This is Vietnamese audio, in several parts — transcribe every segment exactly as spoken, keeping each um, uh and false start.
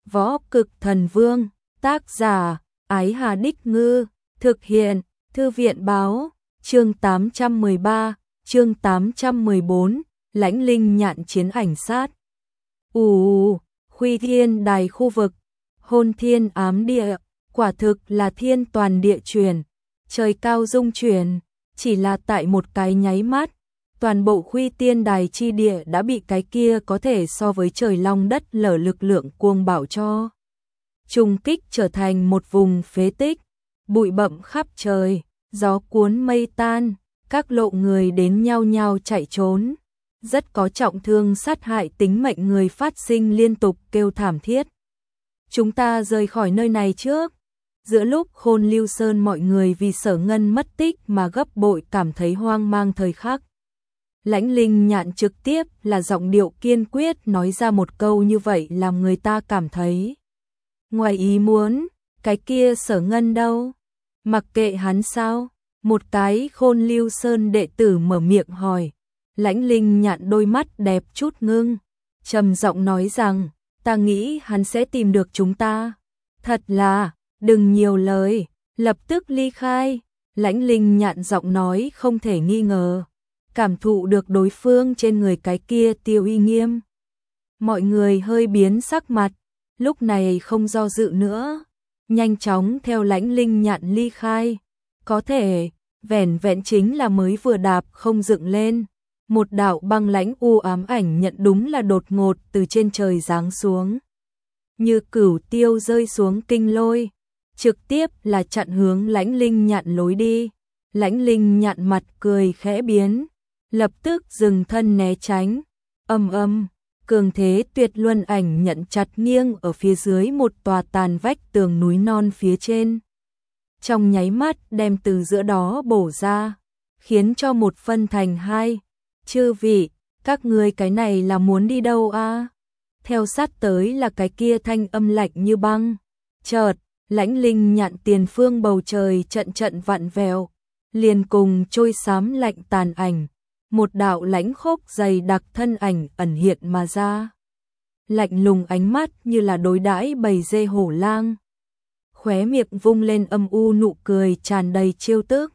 Võ Cực Thần Vương, tác giả, Ái Hà Đích Ngư, thực hiện, Thư viện Báo, chương tám trăm mười ba, chương tám trăm mười bốn, Lãnh Linh Nhạn chiến ảnh sát. Ù, Khuy Thiên Đài khu vực, hôn thiên ám địa, quả thực là thiên toàn địa chuyển, trời cao dung chuyển, chỉ là tại một cái nháy mắt, toàn bộ Khuy Thiên Đài chi địa đã bị cái kia có thể so với trời long đất lở lực lượng cuồng bạo cho trùng kích trở thành một vùng phế tích, bụi bặm khắp trời, gió cuốn mây tan, các lộ người đến nhao nhao chạy trốn, rất có trọng thương sát hại tính mệnh người phát sinh liên tục kêu thảm thiết. Chúng ta rời khỏi nơi này trước. Giữa lúc Khôn Lưu Sơn mọi người vì Sở Ngân mất tích mà gấp bội cảm thấy hoang mang thời khắc, Lãnh Linh Nhạn trực tiếp là giọng điệu kiên quyết nói ra một câu như vậy làm người ta cảm thấy ngoài ý muốn. Cái kia Sở Ngân đâu? Mặc kệ hắn sao? Một cái Khôn Lưu Sơn đệ tử mở miệng hỏi. Lãnh Linh Nhạn đôi mắt đẹp chút ngưng, trầm giọng nói rằng, ta nghĩ hắn sẽ tìm được chúng ta. Thật là, đừng nhiều lời, lập tức ly khai. Lãnh Linh Nhạn giọng nói không thể nghi ngờ, cảm thụ được đối phương trên người cái kia tiêu uy nghiêm. Mọi người hơi biến sắc mặt, lúc này không do dự nữa, nhanh chóng theo Lãnh Linh Nhạn ly khai. Có thể, vẻn vẹn chính là mới vừa đạp không dựng lên, một đạo băng lãnh u ám ảnh nhận đúng là đột ngột từ trên trời giáng xuống, như cửu tiêu rơi xuống kinh lôi, trực tiếp là chặn hướng Lãnh Linh Nhạn lối đi. Lãnh Linh Nhạn mặt cười khẽ biến, lập tức dừng thân né tránh. Âm âm, cường thế tuyệt luân ảnh nhận chặt nghiêng ở phía dưới một tòa tàn vách tường núi non phía trên, trong nháy mắt đem từ giữa đó bổ ra, khiến cho một phân thành hai. Chư vị, các ngươi cái này là muốn đi đâu a? À? Theo sát tới là cái kia thanh âm lạnh như băng. Chợt, Lãnh Linh Nhạn tiền phương bầu trời trận trận vặn vẹo, liền cùng trôi xám lạnh tàn ảnh, một đạo lãnh khốc dày đặc thân ảnh ẩn hiện mà ra. Lạnh lùng ánh mắt như là đối đãi bầy dê hổ lang. Khóe miệng vung lên âm u nụ cười tràn đầy chiêu tức.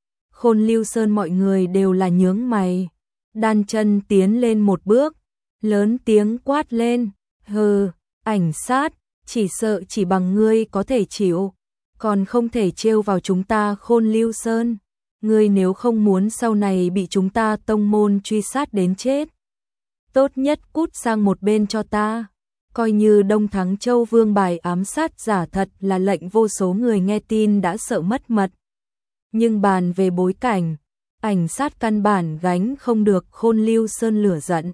Khôn Lưu Sơn mọi người đều là nhướng mày, đan chân tiến lên một bước, lớn tiếng quát lên, hừ, ảnh sát, chỉ sợ chỉ bằng ngươi có thể chịu, còn không thể trêu vào chúng ta Khôn Lưu Sơn. Ngươi nếu không muốn sau này bị chúng ta tông môn truy sát đến chết, tốt nhất cút sang một bên cho ta. Coi như Đông Thắng Châu Vương bài ám sát giả thật là lệnh vô số người nghe tin đã sợ mất mật. Nhưng bàn về bối cảnh, ảnh sát căn bản gánh không được Khôn Lưu Sơn lửa giận.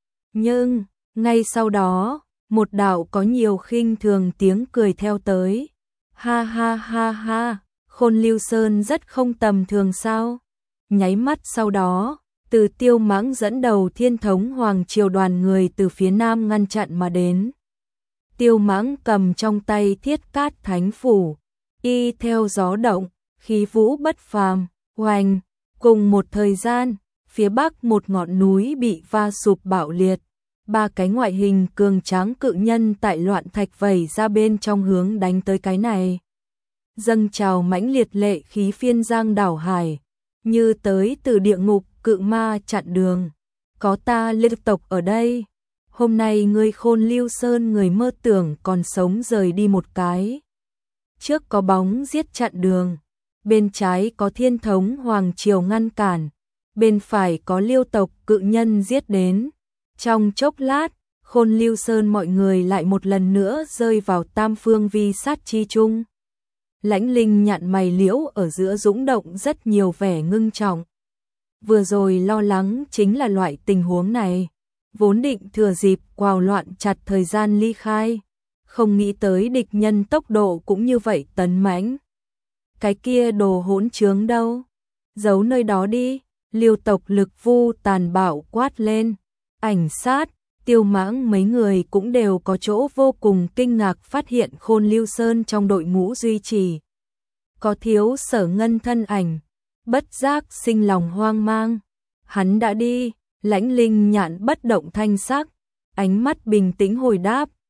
Nhưng, ngay sau đó, một đạo có nhiều khinh thường tiếng cười theo tới. Ha ha ha ha, Khôn Lưu Sơn rất không tầm thường sao? Nháy mắt sau đó, từ Tiêu Mãng dẫn đầu Thiên Thống Hoàng triều đoàn người từ phía nam ngăn chặn mà đến. Tiêu Mãng cầm trong tay Thiết Cát Thánh Phủ, y theo gió động, khí vũ bất phàm, oanh. Cùng một thời gian, phía bắc một ngọn núi bị va sụp bạo liệt, ba cái ngoại hình cường tráng cự nhân tại loạn thạch vẩy ra bên trong hướng đánh tới cái này. Dâng trào mãnh liệt lệ khí phiên giang đảo hải, như tới từ địa ngục cự ma chặn đường. Có ta liên tộc ở đây, hôm nay ngươi Khôn Lưu Sơn người mơ tưởng còn sống rời đi một cái. Trước có bóng giết chặn đường, bên trái có Thiên Thống Hoàng triều ngăn cản, bên phải có Liêu tộc cự nhân giết đến. Trong chốc lát, Khôn Lưu Sơn mọi người lại một lần nữa rơi vào tam phương vi sát chi chung. Lãnh Linh Nhạn mày liễu ở giữa dũng động rất nhiều vẻ ngưng trọng. Vừa rồi lo lắng chính là loại tình huống này, vốn định thừa dịp quào loạn chặt thời gian ly khai, không nghĩ tới địch nhân tốc độ cũng như vậy tấn mãnh. Cái kia đồ hỗn trướng đâu? Giấu nơi đó đi. Liêu tộc Lực Vu tàn bạo quát lên. Ảnh sát, Tiêu Mãng mấy người cũng đều có chỗ vô cùng kinh ngạc phát hiện Khôn Lưu Sơn trong đội ngũ duy trì có thiếu Sở Ngân thân ảnh, bất giác sinh lòng hoang mang. Hắn đã đi. Lãnh Linh Nhạn bất động thanh sắc, ánh mắt bình tĩnh hồi đáp,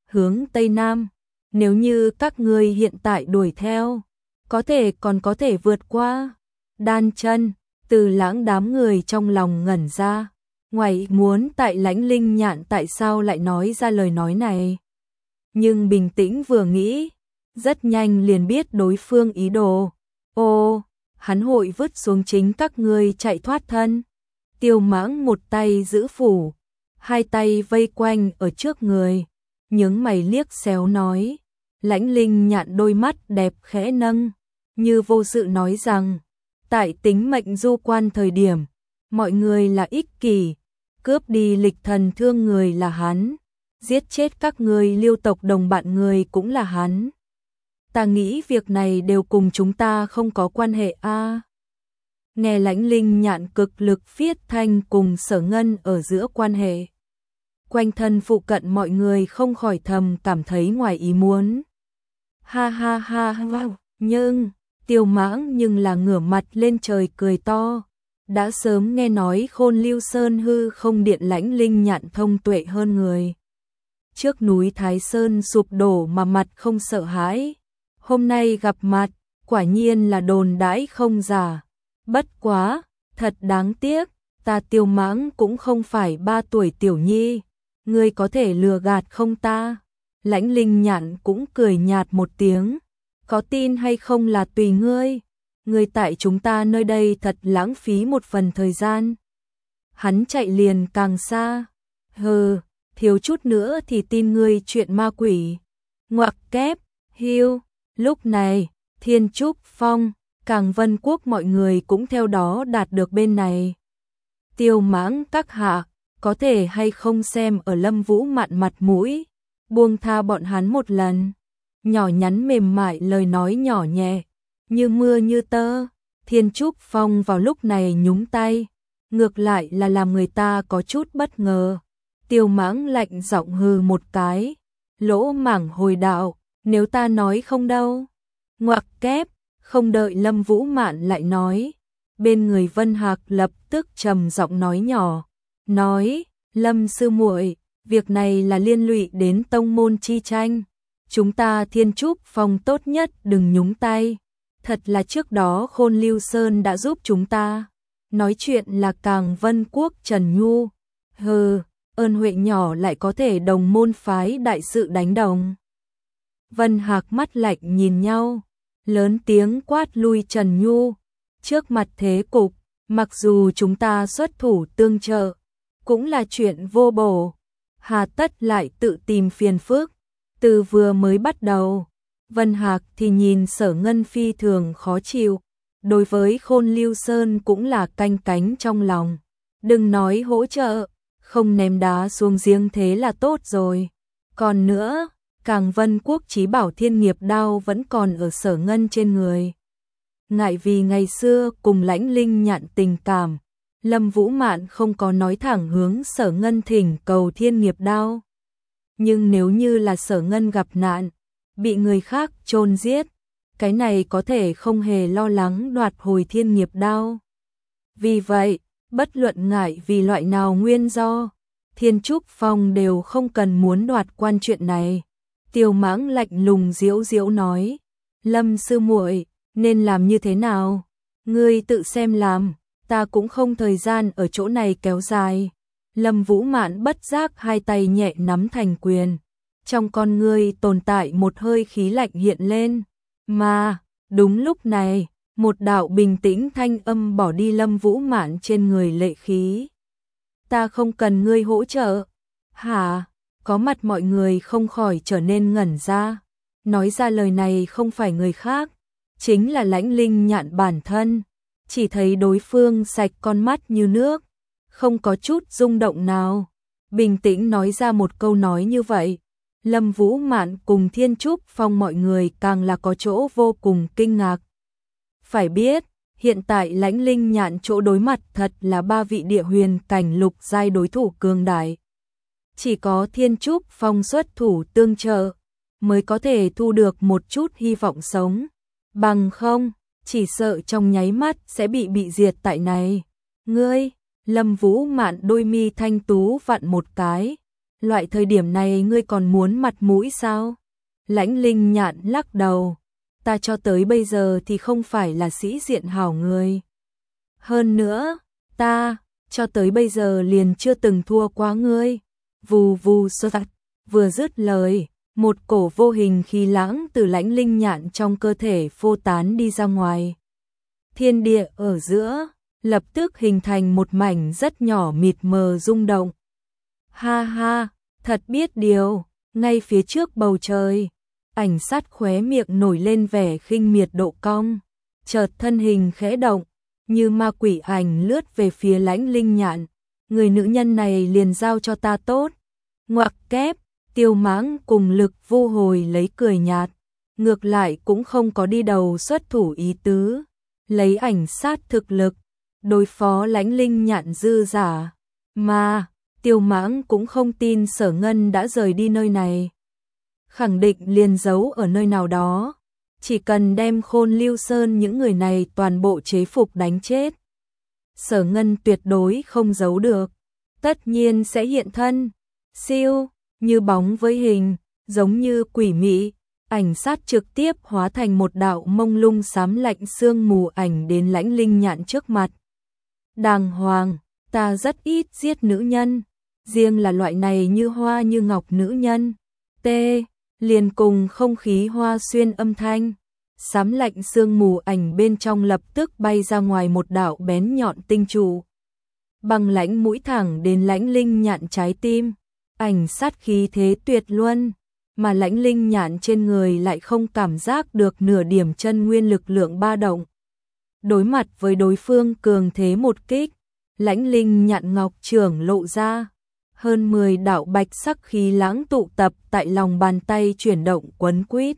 hướng Tây Nam. Nếu như các ngươi hiện tại đuổi theo, có thể còn có thể vượt qua. Đan chân, Từ Lãng đám người trong lòng ngẩn ra. Ngoài muốn tại Lãnh Linh Nhạn tại sao lại nói ra lời nói này. Nhưng bình tĩnh vừa nghĩ, rất nhanh liền biết đối phương ý đồ. Ô, hắn hội vứt xuống chính các ngươi chạy thoát thân. Tiêu Mãng một tay giữ phủ, hai tay vây quanh ở trước người, nhướng mày liếc xéo nói. Lãnh Linh Nhạn đôi mắt đẹp khẽ nâng, như vô sự nói rằng, tại tính mệnh du quan thời điểm, mọi người là ích kỷ, cướp đi lịch thần thương người là hắn, giết chết các người Liêu tộc đồng bạn người cũng là hắn. Ta nghĩ việc này đều cùng chúng ta không có quan hệ a. À, nghe Lãnh Linh Nhạn cực lực viết thanh cùng Sở Ngân ở giữa quan hệ. Quanh thân phụ cận mọi người không khỏi thầm cảm thấy ngoài ý muốn. Ha ha ha wow. Nhưng, Tiêu Mãng nhưng là ngửa mặt lên trời cười to. Đã sớm nghe nói Khôn Lưu Sơn hư không điện Lãnh Linh Nhạn thông tuệ hơn người. Trước núi Thái Sơn sụp đổ mà mặt không sợ hãi. Hôm nay gặp mặt, quả nhiên là đồn đãi không giả. Bất quá, thật đáng tiếc, ta Tiêu Mãng cũng không phải ba tuổi tiểu nhi. Ngươi có thể lừa gạt không ta? Lãnh Linh Nhạn cũng cười nhạt một tiếng. Có tin hay không là tùy ngươi. Ngươi tại chúng ta nơi đây thật lãng phí một phần thời gian. Hắn chạy liền càng xa. Hừ, thiếu chút nữa thì tin ngươi chuyện ma quỷ. Ngoặc kép, hiu. Lúc này, Thiên Trúc Phong, Càng Vân Quốc mọi người cũng theo đó đạt được bên này. Tiêu Mãng các hạ, có thể hay không xem ở Lâm Vũ Mạn mặt mũi, buông tha bọn hắn một lần. Nhỏ nhắn mềm mại lời nói nhỏ nhẹ, như mưa như tơ. Thiên Trúc Phong vào lúc này nhúng tay, ngược lại là làm người ta có chút bất ngờ. Tiêu Mãng lạnh giọng hừ một cái, lỗ mảng hồi đạo, nếu ta nói không đâu. Ngoặc kép, không đợi Lâm Vũ Mạn lại nói, bên người Vân Hạc lập tức trầm giọng nói nhỏ, nói, Lâm sư muội, việc này là liên lụy đến tông môn chi tranh, chúng ta Thiên Trúc Phong tốt nhất đừng nhúng tay. Thật là trước đó Khôn Lưu Sơn đã giúp chúng ta. Nói chuyện là Càng Vân Quốc Trần Nhu. Hừ, ơn huệ nhỏ lại có thể đồng môn phái đại sự đánh đồng. Vân Hạc mắt lạnh nhìn nhau, lớn tiếng quát lui Trần Nhu. Trước mặt thế cục, mặc dù chúng ta xuất thủ tương trợ, cũng là chuyện vô bổ. Hà tất lại tự tìm phiền phức. Từ vừa mới bắt đầu, Vân Hạc thì nhìn Sở Ngân phi thường khó chịu. Đối với Khôn Lưu Sơn cũng là canh cánh trong lòng. Đừng nói hỗ trợ, không ném đá xuống giếng thế là tốt rồi. Còn nữa, Càng Vân Quốc chí bảo Thiên Nghiệp Đao vẫn còn ở Sở Ngân trên người. Ngại vì ngày xưa cùng Lãnh Linh Nhạn tình cảm, Lâm Vũ Mạn không có nói thẳng hướng Sở Ngân thỉnh cầu Thiên Nghiệp Đao. Nhưng nếu như là Sở Ngân gặp nạn, bị người khác chôn giết, cái này có thể không hề lo lắng đoạt hồi Thiên Nghiệp Đao. Vì vậy, bất luận ngại vì loại nào nguyên do, Thiên Trúc Phong đều không cần muốn đoạt quan chuyện này. Tiêu Mãng lạnh lùng diễu diễu nói, Lâm sư muội, nên làm như thế nào? Ngươi tự xem làm, ta cũng không thời gian ở chỗ này kéo dài. Lâm Vũ Mạn bất giác hai tay nhẹ nắm thành quyền. Trong con ngươi tồn tại một hơi khí lạnh hiện lên. Mà, đúng lúc này, một đạo bình tĩnh thanh âm bỏ đi Lâm Vũ Mạn trên người lệ khí. Ta không cần ngươi hỗ trợ. Hả? Có mặt mọi người không khỏi trở nên ngẩn ra. Nói ra lời này không phải người khác, chính là Lãnh Linh Nhạn bản thân. Chỉ thấy đối phương sạch con mắt như nước, không có chút rung động nào. Bình tĩnh nói ra một câu nói như vậy. Lâm Vũ Mạn cùng Thiên Trúc Phong mọi người càng là có chỗ vô cùng kinh ngạc. Phải biết, hiện tại Lãnh Linh Nhạn chỗ đối mặt thật là ba vị địa huyền cảnh lục giai đối thủ cường đại. Chỉ có Thiên Trúc Phong xuất thủ tương trợ, mới có thể thu được một chút hy vọng sống. Bằng không, chỉ sợ trong nháy mắt sẽ bị bị diệt tại này. Ngươi, Lâm Vũ Mạn đôi mi thanh tú vặn một cái, loại thời điểm này ngươi còn muốn mặt mũi sao? Lãnh Linh Nhạn lắc đầu, ta cho tới bây giờ thì không phải là sĩ diện hảo người. Hơn nữa, ta, cho tới bây giờ liền chưa từng thua quá ngươi. Vù vù sơ tạch, vừa dứt lời, một cổ vô hình khí lãng từ Lãnh Linh Nhạn trong cơ thể phô tán đi ra ngoài. Thiên địa ở giữa, lập tức hình thành một mảnh rất nhỏ mịt mờ rung động. Ha ha, thật biết điều, ngay phía trước bầu trời, Ảnh Sát khóe miệng nổi lên vẻ khinh miệt độ cong, chợt thân hình khẽ động, như ma quỷ ảnh lướt về phía Lãnh Linh Nhạn. Người nữ nhân này liền giao cho ta tốt. Ngoặc kép, Tiêu Mãng cùng Lực Vô hồi lấy cười nhạt, ngược lại cũng không có đi đầu xuất thủ ý tứ, lấy Ảnh Sát thực lực đối phó Lãnh Linh Nhạn dư giả, mà Tiêu Mãng cũng không tin Sở Ngân đã rời đi nơi này, khẳng định liền giấu ở nơi nào đó, chỉ cần đem Khôn Lưu Sơn những người này toàn bộ chế phục đánh chết, Sở Ngân tuyệt đối không giấu được, tất nhiên sẽ hiện thân. Siêu, như bóng với hình, giống như quỷ mị, Ảnh Sát trực tiếp hóa thành một đạo mông lung xám lạnh sương mù ảnh đến Lãnh Linh Nhạn trước mặt. Đàng hoàng, ta rất ít giết nữ nhân, riêng là loại này như hoa như ngọc nữ nhân. T, liền cùng không khí hoa xuyên âm thanh, xám lạnh sương mù ảnh bên trong lập tức bay ra ngoài một đạo bén nhọn tinh trụ. Bằng lãnh mũi thẳng đến Lãnh Linh Nhạn trái tim, Ảnh Sát khí thế tuyệt luân, mà Lãnh Linh Nhạn trên người lại không cảm giác được nửa điểm chân nguyên lực lượng ba động. Đối mặt với đối phương cường thế một kích, Lãnh Linh Nhạn ngọc trưởng lộ ra, hơn mười đạo bạch sắc khí lãng tụ tập tại lòng bàn tay chuyển động quấn quýt.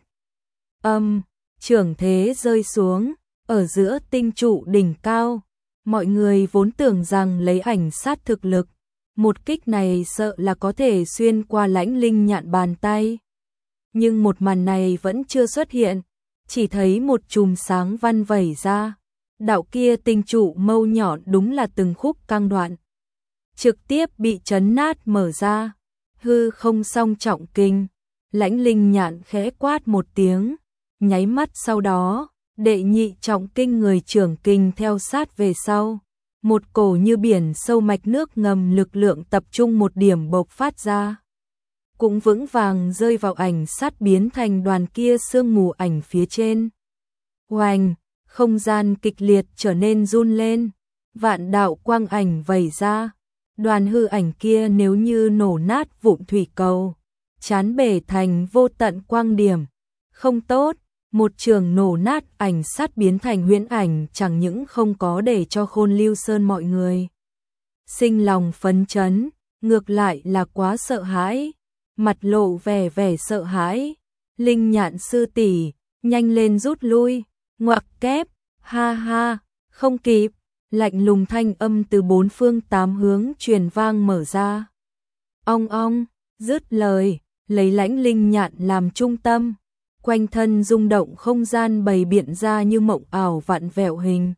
Âm, trưởng thế rơi xuống, ở giữa tinh trụ đỉnh cao, mọi người vốn tưởng rằng lấy Ảnh Sát thực lực, một kích này sợ là có thể xuyên qua Lãnh Linh Nhạn bàn tay. Nhưng một màn này vẫn chưa xuất hiện, chỉ thấy một chùm sáng văn vẩy ra. Đạo kia tinh trụ mâu nhọn đúng là từng khúc căng đoạn, trực tiếp bị chấn nát mở ra, hư không song trọng kinh. Lãnh Linh Nhạn khẽ quát một tiếng, nháy mắt sau đó, đệ nhị trọng kinh người trưởng kinh theo sát về sau, một cổ như biển sâu mạch nước ngầm lực lượng tập trung một điểm bộc phát ra, cũng vững vàng rơi vào Ảnh Sát biến thành đoàn kia sương mù ảnh phía trên. Oanh! Không gian kịch liệt trở nên run lên, vạn đạo quang ảnh vẩy ra, đoàn hư ảnh kia nếu như nổ nát vụn thủy cầu, chán bể thành vô tận quang điểm. Không tốt, một trường nổ nát Ảnh Sát biến thành huyễn ảnh chẳng những không có để cho Khôn Lưu Sơn mọi người sinh lòng phấn chấn, ngược lại là quá sợ hãi, mặt lộ vẻ vẻ sợ hãi. Linh Nhạn sư tỷ, nhanh lên rút lui. Ngoặc kép, ha ha, không kịp, lạnh lùng thanh âm từ bốn phương tám hướng truyền vang mở ra. Ong ong, dứt lời, lấy Lãnh Linh Nhạn làm trung tâm, quanh thân rung động không gian bày biện ra như mộng ảo vặn vẹo hình.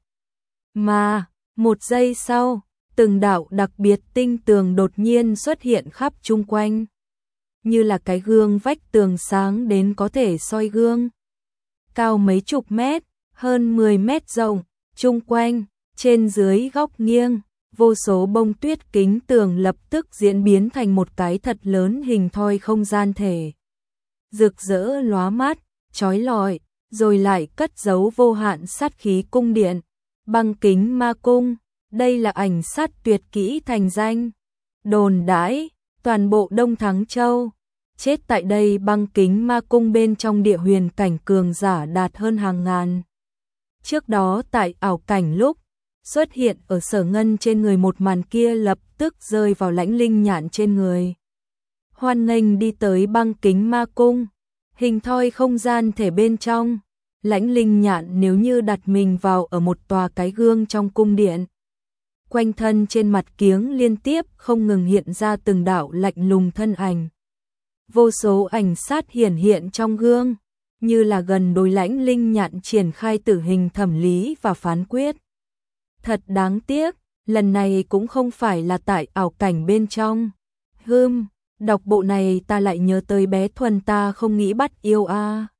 Mà, một giây sau, từng đạo đặc biệt tinh tường đột nhiên xuất hiện khắp chung quanh, như là cái gương vách tường sáng đến có thể soi gương. Cao mấy chục mét, hơn mười mét rộng, chung quanh, trên dưới góc nghiêng, vô số bông tuyết kính tường lập tức diễn biến thành một cái thật lớn hình thoi không gian thể. Rực rỡ lóa mắt, chói lọi, rồi lại cất giấu vô hạn sát khí cung điện. Băng Kính Ma Cung, đây là Ảnh Sát tuyệt kỹ thành danh. Đồn đãi, toàn bộ Đông Thắng Châu, chết tại đây Băng Kính Ma Cung bên trong địa huyền cảnh cường giả đạt hơn hàng ngàn. Trước đó tại ảo cảnh lúc xuất hiện ở Sở Ngân trên người một màn kia lập tức rơi vào Lãnh Linh Nhạn trên người. Hoan nghênh đi tới Băng Kính Ma Cung, hình thoi không gian thể bên trong. Lãnh Linh Nhạn nếu như đặt mình vào ở một tòa cái gương trong cung điện. Quanh thân trên mặt kiếng liên tiếp không ngừng hiện ra từng đạo lạnh lùng thân ảnh. Vô số ảnh sát hiển hiện trong gương, như là gần đối Lãnh Linh Nhạn triển khai tử hình thẩm lý và phán quyết. Thật đáng tiếc, lần này cũng không phải là tại ảo cảnh bên trong. Hừm, Đọc bộ này ta lại nhớ tới bé Thuần, ta không nghĩ bắt yêu a.